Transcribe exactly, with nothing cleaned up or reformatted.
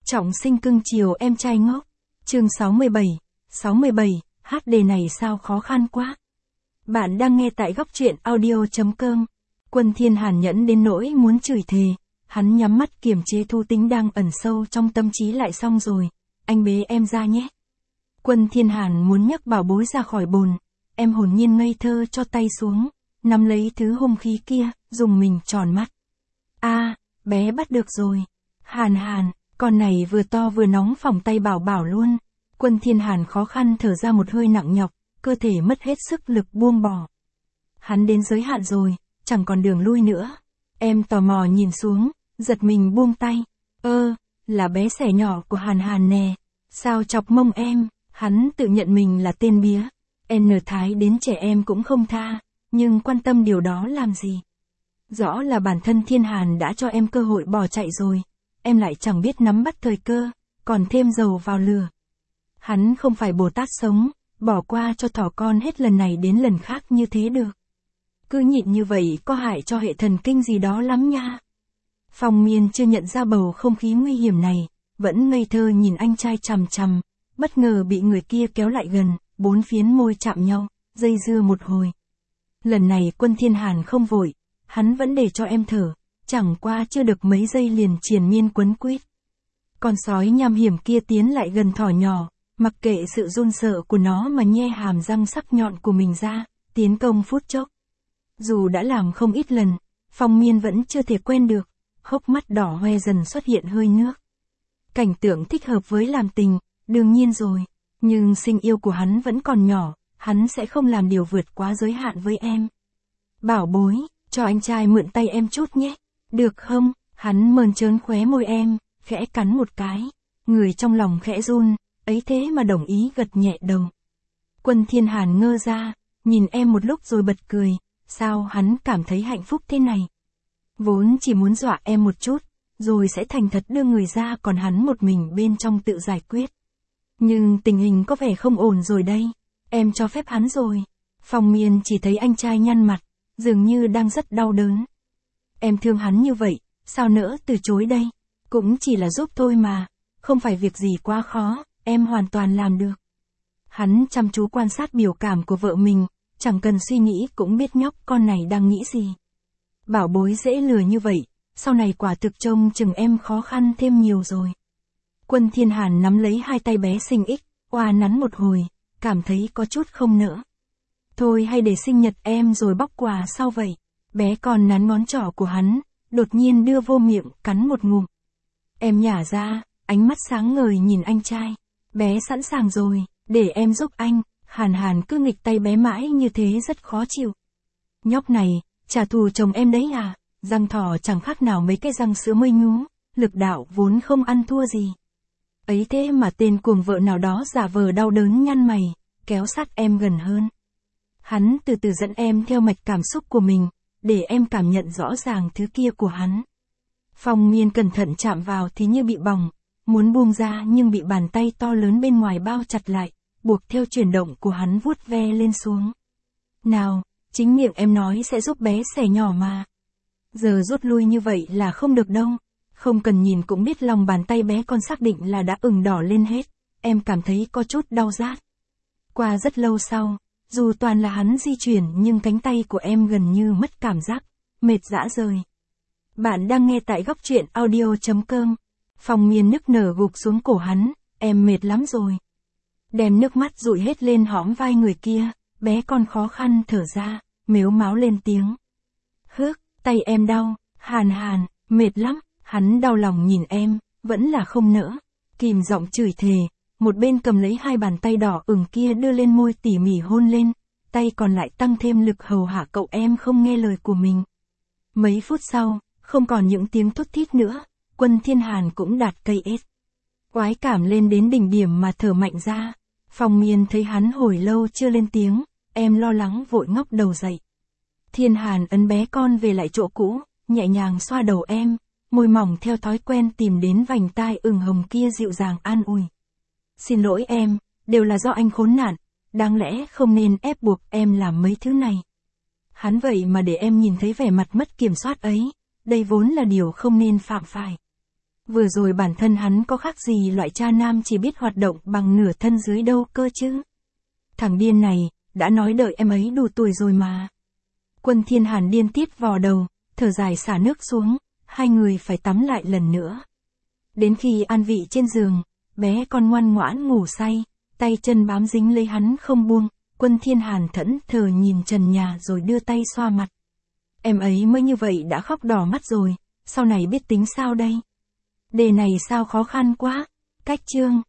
Trọng sinh cưng chiều em trai ngốc. Chương sáu mươi bảy. sáu mươi bảy, hát đề này sao khó khăn quá. Bạn đang nghe tại góc truyện audio chấm com. Quân Thiên Hàn nhẫn đến nỗi muốn chửi thề. Hắn nhắm mắt kiềm chế thú tính đang ẩn sâu trong tâm trí lại. Xong rồi, anh bế em ra nhé. Quân Thiên Hàn muốn nhấc bảo bối ra khỏi bồn. Em hồn nhiên ngây thơ cho tay xuống, nắm lấy thứ hung khí kia, dùng mình tròn mắt. A, à, bé bắt được rồi. Hàn Hàn, con này vừa to vừa nóng phỏng tay bảo bảo luôn. Quân Thiên Hàn khó khăn thở ra một hơi nặng nhọc, cơ thể mất hết sức lực buông bỏ. Hắn đến giới hạn rồi, chẳng còn đường lui nữa. Em tò mò nhìn xuống, giật mình buông tay. Ơ, là bé xẻ nhỏ của Hàn Hàn nè. Sao chọc mông em? Hắn tự nhận mình là tên bía. N thái đến trẻ em cũng không tha, nhưng quan tâm điều đó làm gì? Rõ là bản thân Thiên Hàn đã cho em cơ hội bỏ chạy rồi. Em lại chẳng biết nắm bắt thời cơ, còn thêm dầu vào lửa. Hắn không phải Bồ Tát sống, bỏ qua cho thỏ con hết lần này đến lần khác như thế được. Cứ nhịn như vậy có hại cho hệ thần kinh gì đó lắm nha. Phong Miên chưa nhận ra bầu không khí nguy hiểm này, vẫn ngây thơ nhìn anh trai chằm chằm, bất ngờ bị người kia kéo lại gần, bốn phiến môi chạm nhau, dây dưa một hồi. Lần này Quân Thiên Hàn không vội, hắn vẫn để cho em thở, chẳng qua chưa được mấy giây liền triền miên quấn quýt. Con sói nham hiểm kia tiến lại gần thỏ nhỏ, mặc kệ sự run sợ của nó mà nhe hàm răng sắc nhọn của mình ra, tiến công phút chốc. Dù đã làm không ít lần, Phong Miên vẫn chưa thể quen được, hốc mắt đỏ hoe dần xuất hiện hơi nước. Cảnh tượng thích hợp với làm tình, đương nhiên rồi, nhưng sinh yêu của hắn vẫn còn nhỏ, hắn sẽ không làm điều vượt quá giới hạn với em. Bảo bối, cho anh trai mượn tay em chút nhé, được không? Hắn mơn trớn khóe môi em, khẽ cắn một cái, người trong lòng khẽ run, ấy thế mà đồng ý gật nhẹ đầu. Quân Thiên Hàn ngơ ra, nhìn em một lúc rồi bật cười, sao hắn cảm thấy hạnh phúc thế này? Vốn chỉ muốn dọa em một chút, rồi sẽ thành thật đưa người ra còn hắn một mình bên trong tự giải quyết. Nhưng tình hình có vẻ không ổn rồi đây, em cho phép hắn rồi. Phong Miên chỉ thấy anh trai nhăn mặt, dường như đang rất đau đớn. Em thương hắn như vậy, sao nỡ từ chối đây? Cũng chỉ là giúp thôi mà, không phải việc gì quá khó, em hoàn toàn làm được. Hắn chăm chú quan sát biểu cảm của vợ mình, chẳng cần suy nghĩ cũng biết nhóc con này đang nghĩ gì. Bảo bối dễ lừa như vậy, sau này quả thực trông chừng em khó khăn thêm nhiều rồi. Quân Thiên Hàn nắm lấy hai tay bé xinh ích, oa nắn một hồi, cảm thấy có chút không nỡ. Thôi hay để sinh nhật em rồi bóc quà sau vậy. Bé còn nắn ngón trỏ của hắn, đột nhiên đưa vô miệng, cắn một ngụm. Em nhả ra, ánh mắt sáng ngời nhìn anh trai. Bé sẵn sàng rồi, để em giúp anh. Hàn Hàn cứ nghịch tay bé mãi như thế rất khó chịu. Nhóc này, trả thù chồng em đấy à? Răng thỏ chẳng khác nào mấy cái răng sữa mây nhú, lực đạo vốn không ăn thua gì. Ấy thế mà tên cuồng vợ nào đó giả vờ đau đớn nhăn mày, kéo sát em gần hơn. Hắn từ từ dẫn em theo mạch cảm xúc của mình, để em cảm nhận rõ ràng thứ kia của hắn. Phong Miên cẩn thận chạm vào thì như bị bỏng, muốn buông ra nhưng bị bàn tay to lớn bên ngoài bao chặt lại, buộc theo chuyển động của hắn vuốt ve lên xuống. Nào, chính miệng em nói sẽ giúp bé xẻ nhỏ mà. Giờ rút lui như vậy là không được đâu. Không cần nhìn cũng biết lòng bàn tay bé con xác định là đã ửng đỏ lên hết, em cảm thấy có chút đau rát. Qua rất lâu sau, dù toàn là hắn di chuyển nhưng cánh tay của em gần như mất cảm giác, mệt rã rời. Bạn đang nghe tại góc truyện audio chấm com. Phong Miên nức nở gục xuống cổ hắn, em mệt lắm rồi. Đem nước mắt dụi hết lên hõm vai người kia, bé con khó khăn thở ra, mếu máo lên tiếng. Hước, tay em đau, Hàn Hàn, mệt lắm. Hắn đau lòng nhìn em, vẫn là không nỡ, kìm giọng chửi thề, một bên cầm lấy hai bàn tay đỏ ửng kia đưa lên môi tỉ mỉ hôn lên, tay còn lại tăng thêm lực hầu hạ cậu em không nghe lời của mình. Mấy phút sau, không còn những tiếng thút thít nữa, Quân Thiên Hàn cũng đạt cây ết. Oái cảm lên đến đỉnh điểm mà thở mạnh ra, Phong Miên thấy hắn hồi lâu chưa lên tiếng, em lo lắng vội ngóc đầu dậy. Thiên Hàn ấn bé con về lại chỗ cũ, nhẹ nhàng xoa đầu em. Môi mỏng theo thói quen tìm đến vành tai ửng hồng kia dịu dàng an ủi. Xin lỗi em, đều là do anh khốn nạn, đáng lẽ không nên ép buộc em làm mấy thứ này. Hắn vậy mà để em nhìn thấy vẻ mặt mất kiểm soát ấy, đây vốn là điều không nên phạm phải. Vừa rồi bản thân hắn có khác gì loại cha nam chỉ biết hoạt động bằng nửa thân dưới đâu cơ chứ. Thằng điên này, đã nói đợi em ấy đủ tuổi rồi mà. Quân Thiên Hàn điên tiết vò đầu, thở dài xả nước xuống, hai người phải tắm lại lần nữa. Đến khi an vị trên giường, bé con ngoan ngoãn ngủ say, tay chân bám dính lấy hắn không buông, Quân Thiên Hàn thẫn thờ nhìn trần nhà rồi đưa tay xoa mặt. Em ấy mới như vậy đã khóc đỏ mắt rồi, sau này biết tính sao đây? Đề này sao khó khăn quá, cách chương.